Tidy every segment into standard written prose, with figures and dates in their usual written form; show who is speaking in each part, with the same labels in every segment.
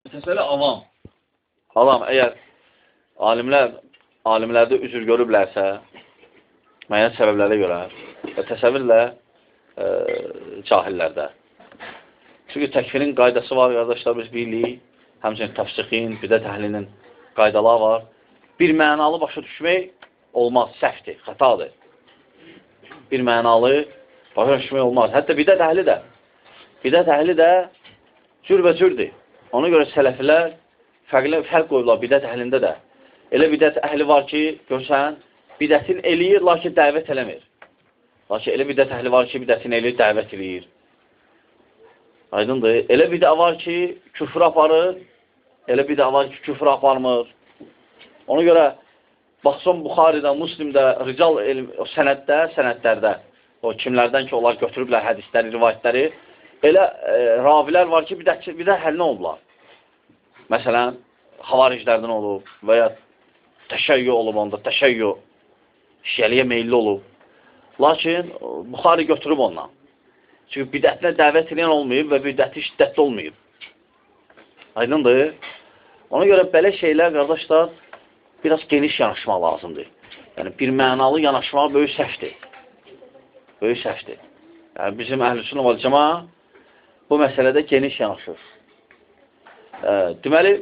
Speaker 1: Məsələ avam. Avam, əgər alimlərdə üzr görüblərsə, müəyyən səbəblərə görə və təsəvvürlə cahillərdə. Çünki təkfirin qaydası var, qardaşlar, biz bilirik, həmçinin təfsiqin, bidət əhlinin qaydaları var. Bir mənalı başa düşmək olmaz, səhvdir, xətadır. Bir mənalı başa düşmək olmaz. Hətta bidət əhli də cürbəcürdür. Ona görə sələflər fərq qoyurlar bidət əhlində də. Elə bidət əhli var ki, görsən, bidətin eləyir, lakin dəvət eləmir. Lakin elə bidət əhli var ki, bidətin eləyir, dəvət eləyir. Aydındır. Elə bidə var ki, küfür aparır, elə bidə var ki, küfür aparmır. Ona görə, baxsan Buxaridə, Müslimdə, rical sənədlərdə, o kimlərdən ki, onlar götürüblər hədisləri, rivayətləri, elə ravilər var ki, bidə həlinə olublar. Məsələn, xavariclərdən olub və ya təşəyyü olub onda, təşəyyü şiəliyə meyilli olub. Lakin, Buxari götürüb ondan. Çünki bidətinə dəvət edən olmayıb və bidəti şiddətli olmayıb. Aydındır. Ona görə belə şeylər, qardaşlar, biraz geniş yanaşmaq lazımdır. Yəni, bir mənalı yanaşmaq böyük səhvdir. Böyük səhvdir. Yəni, bizim əhl-i-sünnə vəl-cəma bu məsələdə geniş yanaşır. Deməli,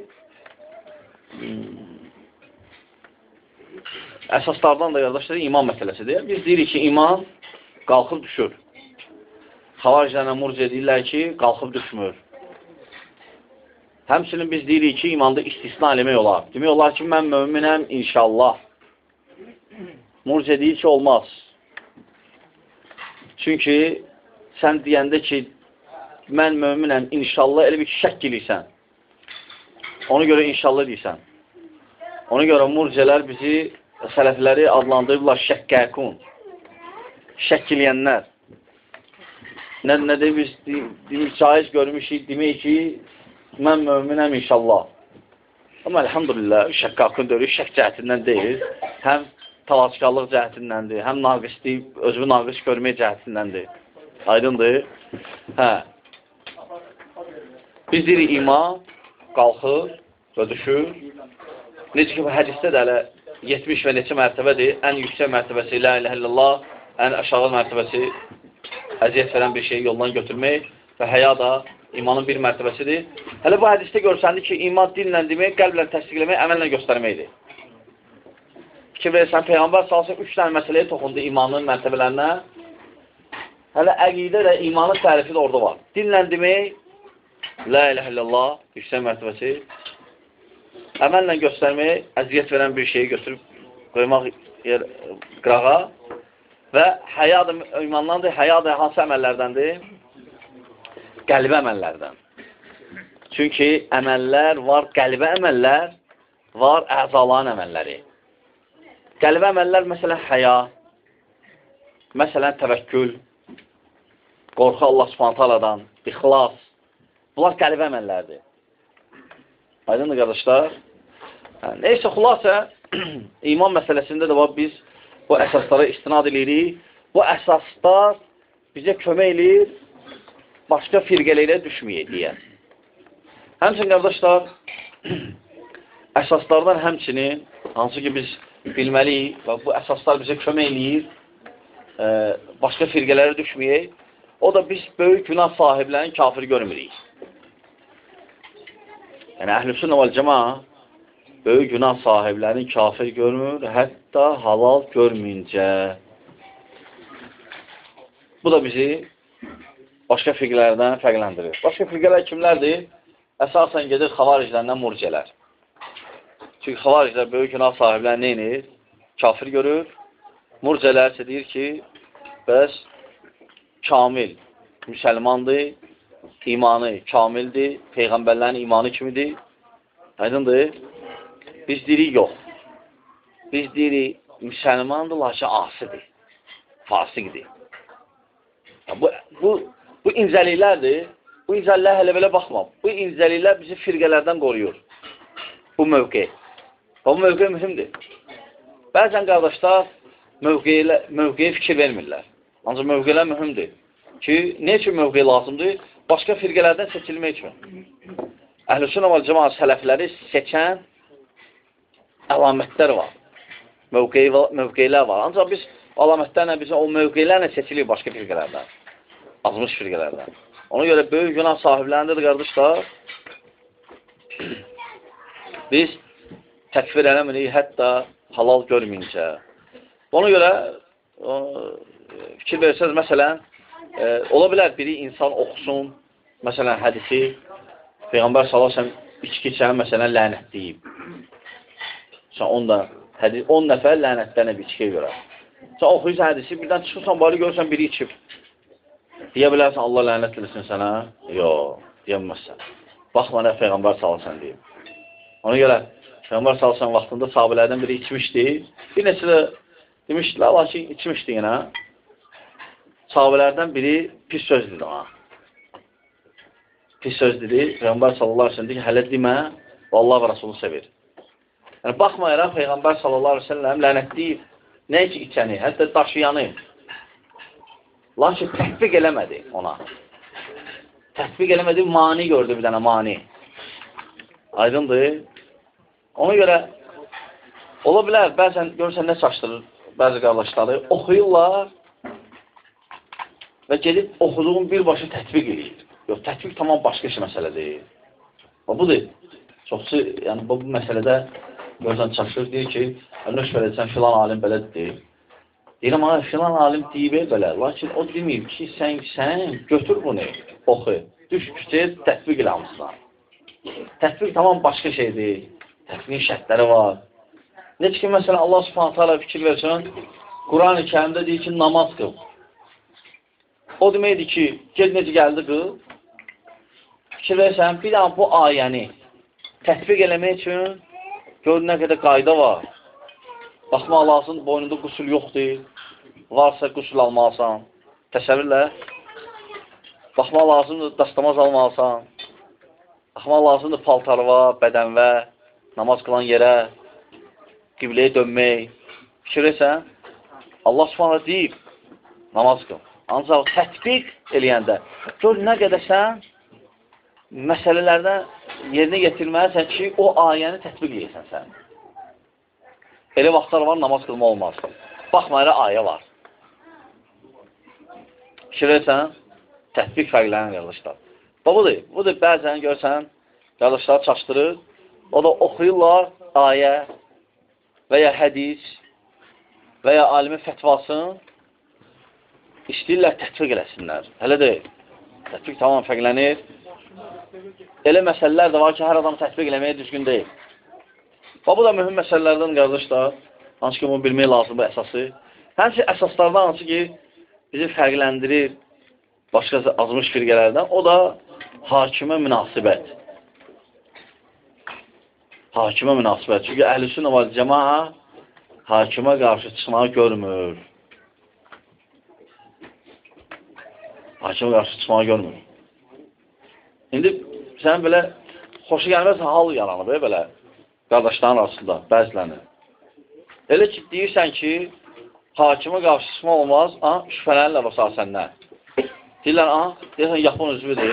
Speaker 1: əsaslardan da, qardaşlar, iman məsələsidir. Biz deyirik ki, iman qalxıb düşür. Xavariclərlə murciə deyirlər ki, qalxıb düşmür. Həmçinin biz deyirik ki, imanda istisna eləmək olar. Demək olar ki, mən möminəm, inşallah. Murciə deyir ki, olmaz. Çünki sən deyəndə ki, mən möminəm, inşallah, elə bir şəkk eləyirsən. Ona görə inşallah deyirsən. Ona görə murciələr bizi, sələfləri adlandırırlar şəkkəkun. Şəkk eləyənlər. Nədir biz caiz görmüşük, demək ki, mən möminəm inşallah. Amma əlhamdülillah, şəkkakın dörü şək cəhətindən deyil, həm talaçqallıq cəhətindəndir, həm naqislik, özünü naqis görmək cəhətindəndir. Aydındır. Biz deyirik, iman qalxır və düşür. Necə ki, bu hədisdə də hələ 70 və neçə mərtəbədir. Ən yüksək mərtəbəsi la ilə illallah, ən aşağı mərtəbəsi əziyyət verən bir şeyi yoldan götürmək və həya da imanın bir mərtəbəsidir. Hələ bu hədisdə görsəndir ki, iman dillə demək, qəlblə təsdiqləmək, əməllə göstərməkdir. Fikir verirsən, Peyğəmbər salsın 3 dənə məsələyə toxundu imanın mərtəbələrinə. Hələ əqidə də imanın tərifi də orada var. Dillə demək, la ilə illallah, yüksək mərtəbəsi, əməllə göstərmək, əziyyət verən bir şeyi götürüb qoymaq qırağa. Və həya da imandandır, həya da hansı əməllərdəndir? Qəlbə əməllərdən. Çünki əməllər var, qəlbə əməllər var, əzaların əməlləri. Qəlbə əməllər, məsələn, həya, məsələn, təvəkkül, qorxu Allah subhanətələdən, ixlas. Bunlar qəlbə əməllərdir. Aydındır, qardaşlar. Neysə, xülasə, iman məsələsində də var, biz bu əsaslara istinad edirik. Bu əsaslar bizə kömək edir, başqa firqələrə düşməyək deyə. Həmçinin, qardaşlar, əsaslardan həmçinin, hansı ki biz bilməliyik və bu əsaslar bizə kömək edir, başqa firqələrə düşməyək, o da biz böyük günah sahiblərini kafir görmürük. Yəni, əhl-i-sünnə vəl-cəma böyük günah sahiblərini kafir görmür, hətta halal görməyincə. Bu da bizi başqa firqələrdən fərqləndirir. Başqa firqələr kimlərdir? Əsasən gedir xavariclərdən murciələr. Çünki xavariclər böyük günah sahiblərini neyinir? Kafir görür. Murciələr isə deyir ki, bəs kamil müsəlmandır, imanı kamildir, peyğəmbərlərin imanı kimidir. Aydındır. Biz deyirik, yox. Biz deyirik, müsəlmandır, lakin asidir, fasiqdir. Bu incəliklərdir. Bu incəliklər hələ belə baxmam. Bu incəliklər bizi firqələrdən qoruyur. Bu mövqe. Bu mövqe mühümdir. Bəzən qardaşlar mövqeyə fikir vermirlər. Ancaq mövqelər mühümdir. Ki, nə üçün mövqe lazımdır? Başqa firqələrdən seçilmək üçün. Əhl-i-Sünnə və Cemaat sələfləri seçən əlamətlər var. Mövqeylər var. Ancaq biz əlamətlərlə, bizim o mövqeylərlə seçilik başqa firqələrdən. Azmış firqələrdən. Ona görə böyük günah sahiblərindədir, qardaşlar. Biz təkfir eləmirik, hətta halal görməyincə. Ona görə fikir verirsiniz, məsələn, ola bilər biri insan oxusun, məsələn, hədisi, Peyğəmbər s.ə.v içki içən, məsələn, lənətləyib. 10 nəfər lənətlənib içkiyə görə. Sən oxuyursan hədisi, birdən çıxırsan, bari görürsən, biri içib. Deyə bilərsən, Allah lənət eləsin sənə? Yox, deyəməzsən. Baxma nə Peyğəmbər s.ə.v deyib. Ona görə, Peyğəmbər s.ə.v vaxtında sahabələrdən biri içmişdi. Bir neçə də demişdilər, lakin içmişdi yenə. Sahabələrdən biri pis söz dedi ona. Pis söz dedi, Peyğəmbər s.ə.v deyir ki, hələ demə, Allah və Rasulü sevir. Yəni, baxmayaraq, Peyğəmbər s.ə.v lənətləyib, nə ki içəni, hətta daşıyanı. Lakin tətbiq eləmədi ona. Tətbiq eləmədi, mani gördü bir dənə, mani. Aydındır. Ona görə, ola bilər, bəzən görürsən nə çaşdırır bəzi qardaşları, oxuyurlar və gedib oxuduğun birbaşa tətbiq edir. Yox, tətbiq tamam başqa şey məsələdir. Budur. Çoxsu, yəni bu məsələdə görürsən çaşdırır, deyir ki, nöş verəcəksən, filan alim belədir. Deyirəm, filan alim deyib belə, lakin o deməyib ki, sən götür bunu, oxu, düş küçəyə tətbiq elə hamısına. Tətbiq tamam başqa şeydir, tətbiqin şərtləri var. Necə ki, məsələn, Allah subhanətə fikir versin, Quran-ı Kərimdə deyir ki, namaz qıl. O deməkdir ki, ged necə gəldi qıl, fikir versən, bir dənə bu ayəni tətbiq eləmək üçün gör nə qədər qayda var. Baxmaq lazım, boynunda qusul yoxdur. Varsa qusul almalısan. Təsəvvürlə. Baxmaq lazımdır, dastamaz almalısan. Baxmaq lazımdır, paltarva, bədənvə, namaz qılan yerə, qibləyə dönmək. Fikir etsən, Allah subhanə deyib, namaz qıl. Ancaq tətbiq eləyəndə, gör nə qədər sən məsələlərdən yerinə getirməlisən ki, o ayəni tətbiq eləyəsən sən. Elə vaxtlar var, namaz qılma olmaz. Baxmayaraq, ayə var. Fikir etsən, tətbiq fərqlənən qardaşlar. Budur, bəzən görsən, qardaşlar çaşdırır, o da oxuyurlar ayə və ya hədis və ya alimin fətvasını istəyirlər tətbiq eləsinlər. Hələ deyil. Tətbiq tamam fərqlənir. Elə məsələlər də var ki, hər adam tətbiq eləməyə düzgün deyil. Bu da mühüm məsələlərdən, qardaşlar. Hansı ki, bunu bilmək lazım bu əsası. Həmçə əsaslardan hansı ki, bizi fərqləndirir başqa azmış firqələrdən. O da hakimə münasibət. Hakimə münasibət. Çünki Əhl-i-Sünnə və Cəmaə hakimə qarşı çıxmağı görmür. Hakimə qarşı çıxmağı görmür. İndi sən belə xoşu gəlməz hal yaranıb, belə. Qardaşların arasında, bəzilərini. Elə ki, deyirsən ki, hakimə qarşı çıxmaq olmaz, şübhələnirlər basar səndən. Deyirlər, deyirsən, yapon üzvüdür,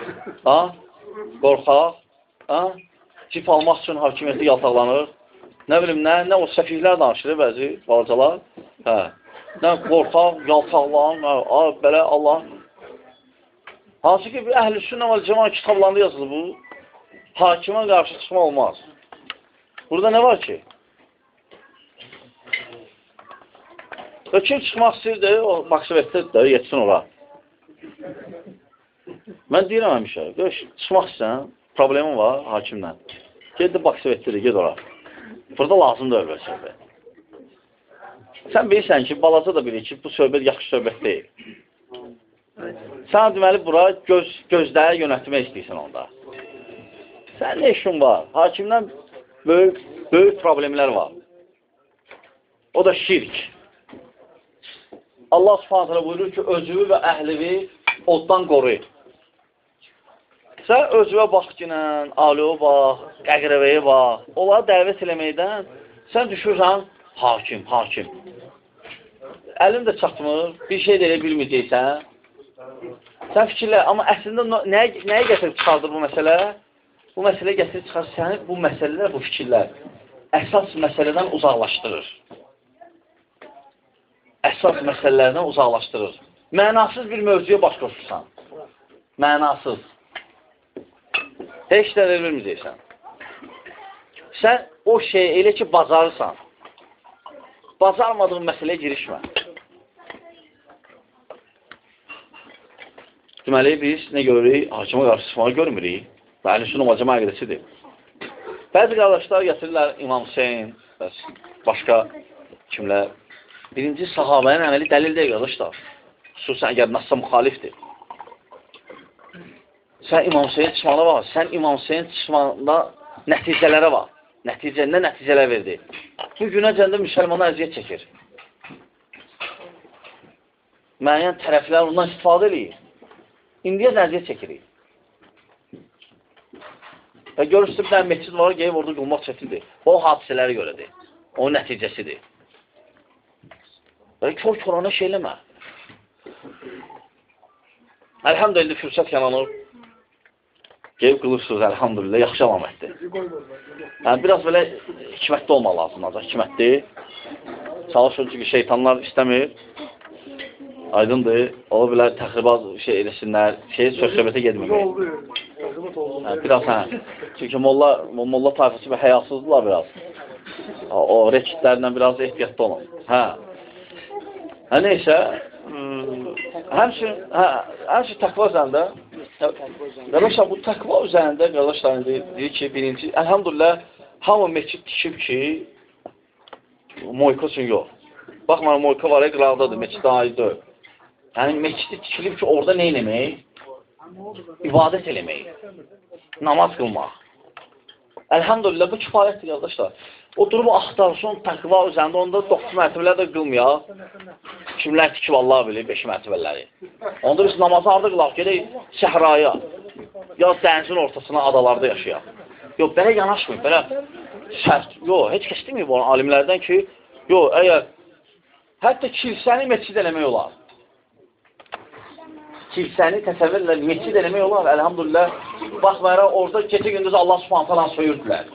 Speaker 1: qorxaq, cip almaq üçün hakimiyyəti yaltaqlanır. Nə bilim, nə o səfihlər danışır, bəzi balacalar. Nə qorxaq, yaltaqlan, belə Allah. Hansı ki, Əhl-i-Sünnə və Cəmaət kitablarında yazılır bu, hakimə qarşı çıxmaq olmaz. Burada nə var ki? Kim çıxmaq istəyirdir, o maksimiyyətdir də, yetsin ora. Mən deyirəm həmişə, çıxmaq istəyən, problemim var hakimlə. Ged də maksimiyyətdir, ged ora. Burada lazımdır öyle söhbət. Sən bilirsən ki, balaca da bilir ki, bu söhbət yaxşı söhbət deyil. Sən deməli, bura gözləri yönətmək istəyirsən onda. Sən nə işin var? Hakimdən böyük problemlər var. O da şirk. Allah subhanətlə buyurur ki, özüvü və əhlivi oddan qoruyur. Sən özüvə bax ki, alıya bax, qəqrəbəyə bax, onları dəvət eləməkdən sən düşürsən hakim. Əlin də çatmır, bir şey də elə bilməyəcəksən. Sən fikirlə, amma əslində nəyə gətirib çıxardır bu məsələ? bu məsələ gətirib çıxar, səni bu məsələlər, bu fikirlər əsas məsələdən uzaqlaşdırır. Əsas məsələlərdən uzaqlaşdırır. Mənasız bir mövzuya baş qoşursan. Mənasız. Heç də bilməyəcəksən. Sən o şeyi elə ki, bacarırsan. Bacarmadığın məsələyə girişmə. Deməli, biz nə görürük? Hakimə qarşı çıxmağı görmürük. Və əhlüsünnə vəl cəmaə qədəsidir. Bəzi qardaşlar gətirirlər İmam Hüseyin, başqa kimlər. Birinci sahabənin əməli dəlil deyil, qardaşlar. Xüsusən əgər nassa müxalifdir. Sən İmam Hüseyin çıxmağına var. Sən İmam Hüseyin çıxmağında nəticələrə var. Nə nəticələr verdi? Bu günəcəndə müsəlmanlar əziyyət çəkir. Müəyyən tərəflər ondan istifadə edir. İndiyə əziyyət çəkirik. Və görürsün, bir məscid var, gəlib orada qılmaq çətindir. O hadisələrə görədir. O nəticəsidir. Və kör-körana şey eləmə. Əlhamdülillah, fürsət yananır. Gəlib qılırsınız, əlhamdülillah, yaxşı əlamətdir. Yəni, biraz belə hikmətli olmaq lazımdır, hikmətli. Çalışır ki, şeytanlar istəmir. Aydındır, ola bilər təxribat şey eləsinlər, söhbətə gedməmək. Biraz, çünki molla tayfası və həyasızdırlar biraz. O rekitlərlə biraz ehtiyatlı olun. Neysə, həmçin təqva üzərində, qardaşlar, bu təqva üzərində, qardaşlar, deyir ki, birinci, əlhamdülillah, hamı meçid tikib ki, moyka üçün yox. Baxma, moyka var, qıraqdadır, meçiddə aiddir. Yəni, meçidi tikilib ki, orada nə eləmək? İbadət eləmək. Namaz qılmaq. Əlhamdülillah, bu kifayətdir, qardaşlar. O durumu axtarsın, təqva üzərində, onda 9 mərtəbələr də qılmaya. Kimlər tikib, Allah bilir, 5 mərtəbələri. Onda biz namazı harada qılaq, gedək səhraya, ya dənizin ortasına, adalarda yaşayaq. Yox, belə yanaşmayın, belə sərt. Yox, heç kəs deməyib onu alimlərdən ki, yox, əgər hətta kilsəni meçid eləmək olar. Kilsəni təsəvvürlə meçid eləmək olar, əlhamdülillah. Baxmayaraq, orada gecə-gündüz Allah subhanət hala söyürdülər.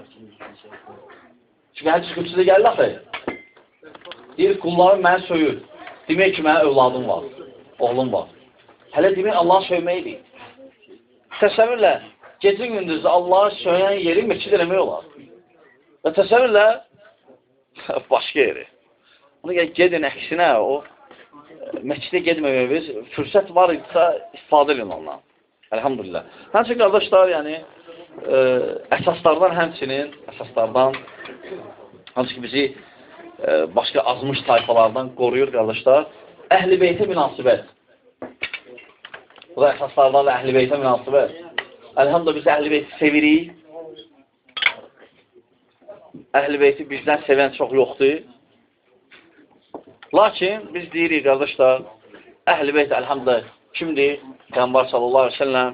Speaker 1: Çünki hədis qüdsüdə gəlir axı. Deyir, qullarım məni söyür. Demək ki, mənə övladım var, oğlum var. Hələ demək, Allahı söyməkdir. Təsəvvürlə, gecə-gündüz Allahı söyləyən yeri meçid eləmək olar. Və təsəvvürlə, başqa yeri. Onu gedin əksinə, o məkidə gedməməyiz, fürsət var idisə istifadə edin ondan. Əlhamdülillah. Həmçin, qardaşlar, yəni, əsaslardan həmçinin, hansı ki, bizi başqa azmış tayfalardan qoruyur, qardaşlar, Əhl-i Beytə münasibət. Bu da əsaslardan da Əhl-i Beytə münasibət. Əlhamdülillah, biz Əhl-i Beyti sevirik. Əhl-i Beyti bizdən sevən çox yoxdur. Lakin biz deyirik, qardaşlar, Əhl-i Beyt, əlhamdülillah, kimdir? Peyğəmbər sallallahu aleyhi ve sellem,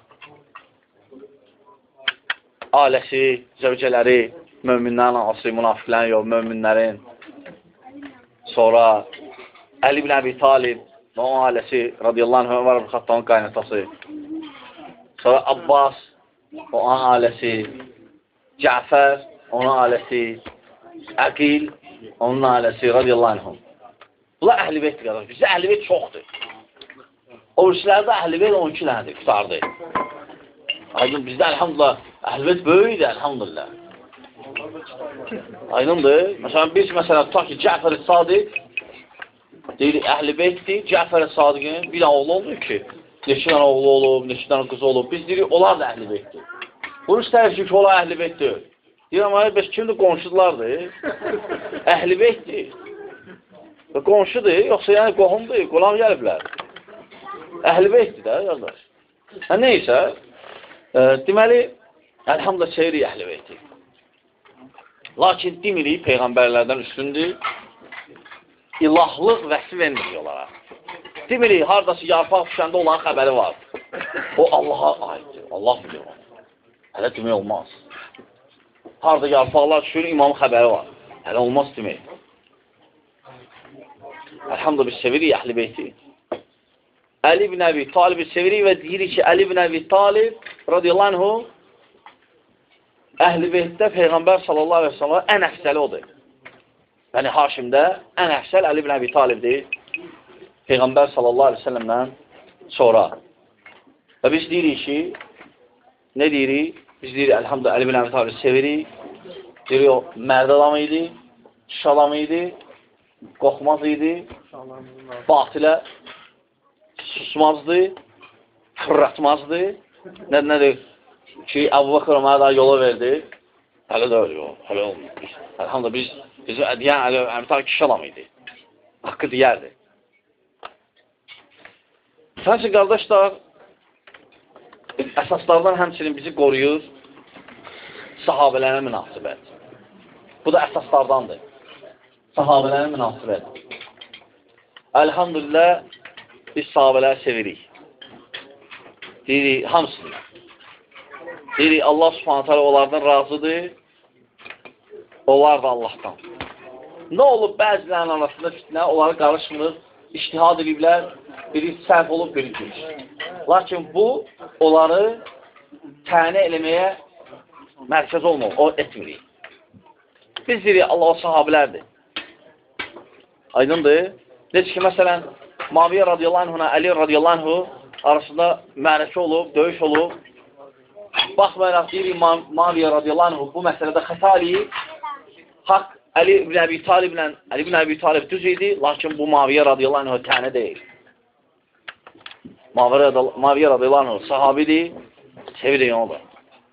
Speaker 1: ailəsi, zövcələri, möminlərin anası, münafiqlərin yox, möminlərin. Sonra Əli ibn Əbi Talib, onun ailəsi, radiyallahu anh, Ömər ibn Xattabın qaynatası. Sonra Abbas, onun ailəsi, Cəfər, onun ailəsi, Əqil, onun ailəsi, radiyallahu anh. Bunlar Əhl-i Beytdir, qardaş. Bizdə Əhl-i Beyt çoxdur. O ürçülərdə Əhl-i Beyt 12 dənədir, qutardır. Aydın, bizdə əlhamdülillah, Əhl-i Beyt böyükdir, əlhamdülillah. Aydındır. Məsələn, biz tutaq ki, Cəfər-i Sadiq deyirik, Əhl-i Beytdir, Cəfər-i Sadiqin bir dənə oğlu olmuyor ki, neçə dənə oğlu olub, neçə dənə qız olub. Biz deyirik, onlar da Əhl-i Beytdir. Bunu istəyir ki, onlar Əhl-i Beytdir. Deyirəm, bəs kimdir? Qonşudulardır. Əhl-i Beytdir. Qonşudur, yoxsa yəni qohumdur, qonaq gəliblər. Əhl-i Beytdir də, qardaş. Neysə, deməli, əlhamdülillah sevirik Əhl-i Beyti. Lakin demirik, peyğəmbərlərdən üstündür, ilahlıq vəsf vermirik onlara. Demirik, haradası yarpaq düşəndə olan xəbəri var. O Allaha aiddir, Allah bilir onu. Hələ demək olmaz. Harada yarpaqlar düşür, imamın xəbəri var. Hələ olmaz demək. Əlhamdülillah, biz sevirik Əhl-i Beyti. Əli ibn Əbi Talibi sevirik və deyirik ki, Əli ibn Əbi Talib radiyallahu anhu Əhl-i Beytdə Peyğəmbər sallallahu aleyhi ve sellem ən əfsəli odur. Yəni Haşimdə ən əfsəl Əli ibn Əbi Talibdir. Peyğəmbər sallallahu aleyhi ve sellemdən sonra. Və biz deyirik ki, nə deyirik? Biz deyirik, əlhamdülillah, Əli ibn Əbi Talibi sevirik. Deyirik, o mərd adam idi, kişi adam idi, qorxmaz idi, batilə susmazdı, fırlatmazdı. Nədir? Ki, Əbu Bakır mənə daha yola verdi. Hələ də öyle, hələ olmuyor. Əlhamdülillah, bizim deyən Əli Əbi Talib kişi adam idi. Haqqı deyərdi. Səncə, qardaşlar, əsaslardan həmçinin bizi qoruyur sahabələrə münasibət. Bu da əsaslardandır. Sahabələrə münasibət. Əlhamdülillah, biz sahabələri sevirik. Deyirik, hamısını. Deyirik, Allah subhanətə alə onlardan razıdır, onlar da Allahdan. Nə olub bəzilərin arasında fitnə, onları qarışmır, iştihad ediblər, biri səhv olub, biri düz. Lakin bu, onları tənə eləməyə mərkəz olmur, o etmirik. Biz deyirik, Allah o sahabilərdir. Aydındır. Necə ki, məsələn, Muaviyyə radiyallahu anhuna, Əli radiyallahu anhu arasında mərəkə olub, döyüş olub. Baxmayaraq deyirik, Muaviyyə radiyallahu anhu bu məsələdə xəta eləyib. Haqq Əli ibn Əbi Talib düz idi, lakin bu Muaviyyə radiyallahu anhu tənə deyil. Muaviyyə radiyallahu anhu sahabidir, sevirik onu da.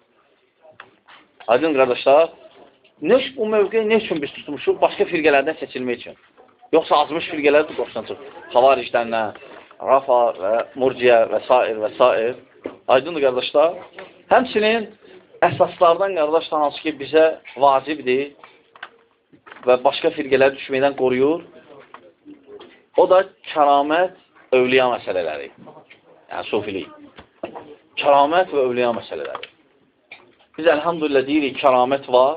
Speaker 1: Aydın qardaşlar, bu mövqeyi nə üçün biz tutmuşuq? Başqa firqələrdən seçilmək üçün. Yoxsa azmış firqələrdir qoşulacaq. Xavariclərlə, Rafa və Murciyə və s. və s. Aydındır qardaşlar. Həmçinin əsaslardan qardaşlar hansı ki bizə vacibdir və başqa firqələr düşməkdən qoruyur. O da kəramət, övliya məsələləri. Yəni sufilik. Kəramət və övliya məsələləri. Biz əlhamdülillah deyirik, kəramət var.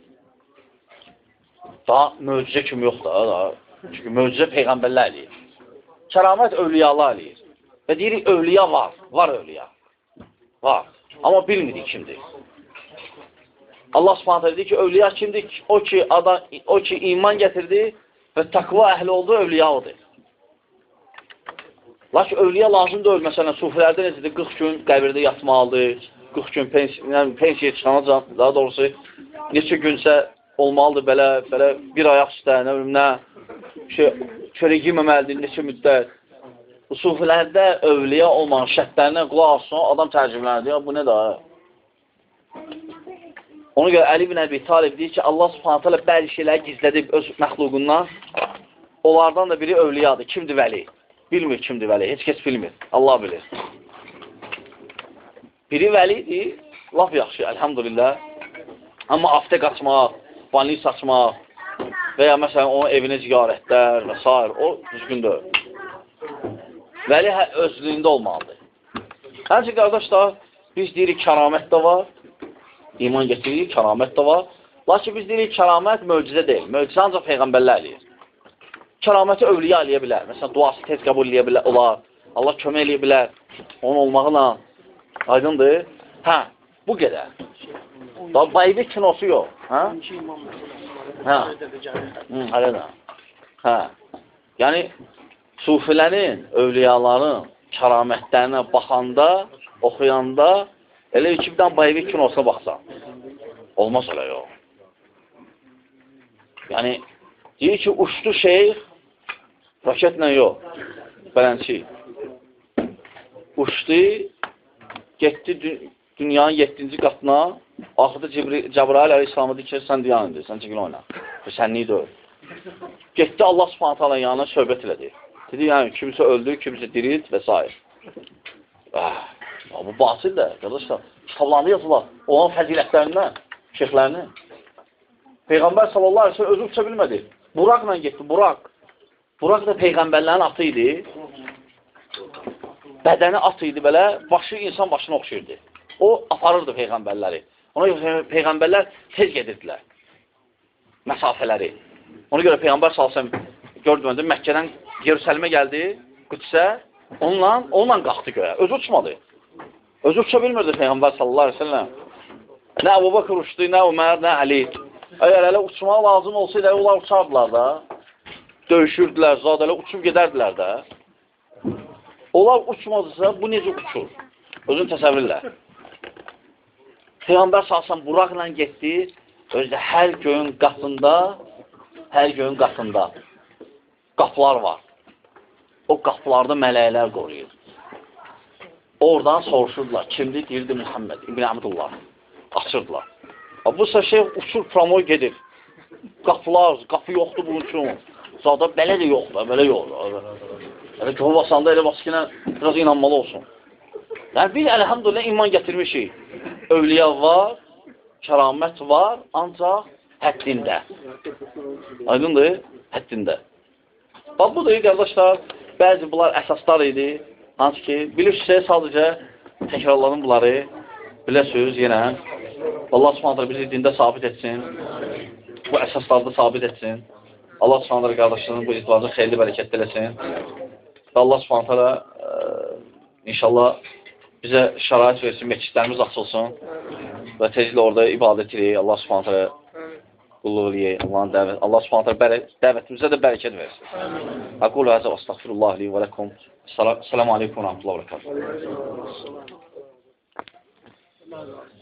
Speaker 1: Daha möcüzə kimi yoxdur. Çünki möcüzə Peyğəmbərlər eləyir. Kəramət övliyalar eləyir. Və deyirik, övliya var. Var övliya. Var. Amma bilmirik kimdir. Allah subhanətə deyir ki, övliya kimdir? O ki, iman gətirdi və təqva əhli oldu, övliya odur. Lakin övliya lazım deyil. Məsələn, sufilərdə necədir? 40 gün qəbirdə yatmalıdır. 40 gün pensiya çıxanacaq. Daha doğrusu, neçə günsə olmalıdır belə bir ayaq üstə, nə bilim nə, çörək yeməməlidir, neçə müddət. Bu sufilərdə övliya olmanın şərtlərinə qulaq alsın, adam tərcümlənir, bu nə daha? Ona görə Əli ibn Əbi Talib deyir ki, Allah subhanətə alə bəzi şeyləri gizlədib öz məxluqundan, onlardan da biri övliyadır. Kimdir vəli? Bilmir kimdir vəli, heç kəs bilmir, Allah bilir. Biri vəlidir, laf yaxşı, əlhamdülillah. Amma aftə qaçmaq, banlik saçmaq və ya məsələn onun evinə ziyarətlər və s. o düzgündür. Vəli özlüyündə olmalıdır. Həmçə qardaşlar, biz deyirik kəramət də var, iman getiririk, kəramət də var. Lakin biz deyirik, kəramət möcüzə deyil. Möcüzə ancaq Peyğəmbərlər eləyir. Kəraməti övliya eləyə bilər. Məsələn, duası tez qəbul eləyə bilər, olar. Allah kömək eləyə bilər. Onun olmağına aydındır. Hə, bu qədər. Daha bayıbı kinosu yox. Hə? Hə. Hələ də. Hə. Yəni, sufilərin, övliyaların kəramətlərinə baxanda, oxuyanda, elə ki, bir dənə bayıbı kinosuna baxsan. Olmaz elə yox. Yəni, deyir ki, uçdu şeyx, raketlə yox, bələnçi. Uçdu, getdi dünyanın 7-ci qatına, axırda Cəbrail əleyhissalamı deyir ki, sən diyan edir, sən çəkil oyna. Sənliyi deyil. Getdi Allah subhanət hala yanına söhbət elədi. Dedi, yəni, kimsə öldü, kimsə dirilt və s. Bu basildir, qardaşlar. Kitablarında yazılar, olan fəzilətlərindən, şeyxlərini. Peyğəmbər sallallahu aleyhi ve sellem özü uça bilmədi. Buraqla getdi, Buraq. Buraq da Peyğəmbərlərin atı idi. Bədəni at idi belə, başı insan başına oxşayırdı. O aparırdı Peyğəmbərləri. Ona görə Peyğəmbərlər tez gedirdilər. Məsafələri. Ona görə Peyğəmbər sallallahu gördüməndə Məkkədən Yerusəlimə gəldi, Qüdsə, onunla qalxdı göyə. Özü uçmadı. Özü uça bilmirdi Peyğəmbər sallallahu aleyhi ve sellem. Nə Əbu Bakır uçdu, nə Ömər, nə Əli. Əgər elə uçmaq lazım olsaydı, onlar uçardılar da. Döyüşürdülər, zadələ uçub gedərdilər də. Onlar uçmadısa, bu necə uçur? Özün təsəvvürlə. Peyğəmbər salsan Buraqla getdi, özdə hər göyün qatında qapılar var. O qapılarda mələklər qoruyur. Oradan soruşurdular, kimdir? Deyirdi Muhammed, İbn Abdullah. Açırdılar. Bu şey uçur, promoy gedir. Qapılar, qapı yoxdur bunun üçün. Zada belə də yoxdur, belə yoxdur. Yəni, köpə basanda elə bas ki, biraz inanmalı olsun. Yəni, biz əlhamdülillah iman gətirmişik. Övliya var, kəramət var, ancaq həddində. Aydındır? Həddində. Bax, bu da qardaşlar, bəzi bunlar əsaslar idi. Hansı ki, bilirsiniz, sadəcə təkrarlanın bunları, biləsiniz yenə. Allah Subhanahu bizi dində sabit etsin, bu əsaslarda sabit etsin. Allah Subhanahu qardaşlarının bu etibarını xeyirli bərəkətli eləsin. Və Allah Subhanahu inşallah bizə şərait versin, məscidlərimiz açılsın və tezlə orada ibadət edək. Allah Subhanahu qulluq edək, Allahın dəvət. Allah Subhanahu dəvətimizə də bərəkət versin. Aqulu həzə və estəğfirullah li və ləkum. Selamun aleykum və rəhmətullahi və bərəkatuhu.